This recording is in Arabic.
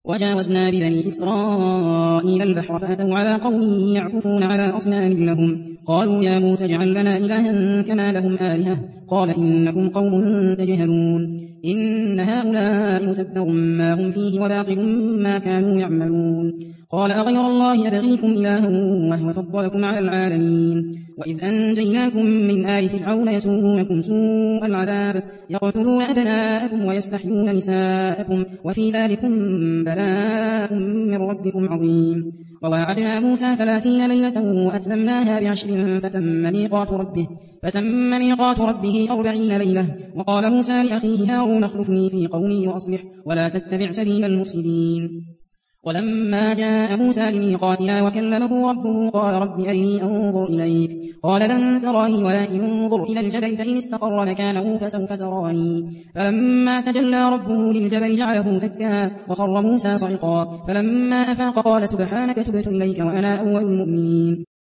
وجاوزنا ببني إسرائيل البحر فأتوا على قوم يعكفون على أصنام لهم قالوا يا موسى اجعل لنا إلها كما لهم آلهة قال إنكم قوم تجهلون إن هؤلاء متبر ما هم فيه وباطل ما كانوا يعملون قال أغير الله يبغيكم إلها وهو فضلكم على العالمين وإذ أنجيناكم من آل فرعون يسومونكم سوء العذاب يقتلون أبناءكم ويستحيون نساءكم وفي ذلكم بلاء من ربكم عظيم وواعدنا موسى 30 ليلة وأتممناها ب10 فتم ميقات ربه 40 ليلة وقال موسى لأخيه هارون اخلفني في قومي وأصلح ولا تتبع سبيل المفسدين ولما جاء موسى لميقاتنا وكلمه ربه قال رب أرني أنظر إليك قال لن تراني ولكن انظر إلى الجبل فإن استقر مكانه فسوف تراني فلما تجلى ربه للجبل جعله دكا وخر موسى صعقا فلما أفاق قال سبحانك تبت إليك وأنا أول المؤمنين